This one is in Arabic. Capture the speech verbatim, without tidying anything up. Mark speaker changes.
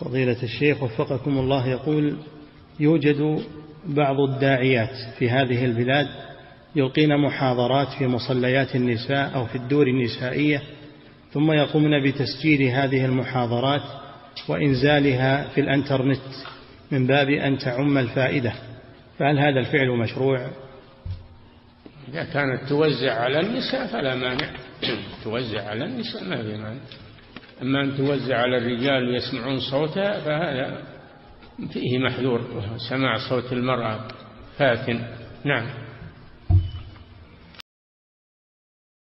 Speaker 1: فضيلة الشيخ وفقكم الله، يقول: يوجد بعض الداعيات في هذه البلاد يلقين محاضرات في مصليات النساء أو في الدور النسائية، ثم يقومون بتسجيل هذه المحاضرات وإنزالها في الانترنت من باب أن تعم الفائدة، فهل هذا الفعل مشروع؟
Speaker 2: إذا كانت توزع على النساء فلا مانع، توزع على النساء ما في مانع. أما أن توزع على الرجال ويسمعون صوتها فهذا فيه محذور، سماع صوت المرأة فاتن. نعم.